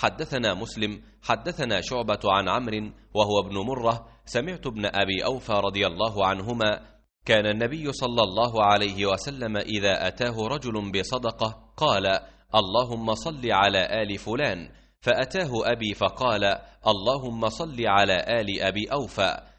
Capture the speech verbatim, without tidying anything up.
حدثنا مسلم حدثنا شعبة عن عمرو وهو ابن مرة سمعت ابن أبي أوفى رضي الله عنهما كان النبي صلى الله عليه وسلم إذا أتاه رجل بصدقة قال اللهم صل على آل فلان، فأتاه أبي فقال اللهم صل على آل أبي أوفى،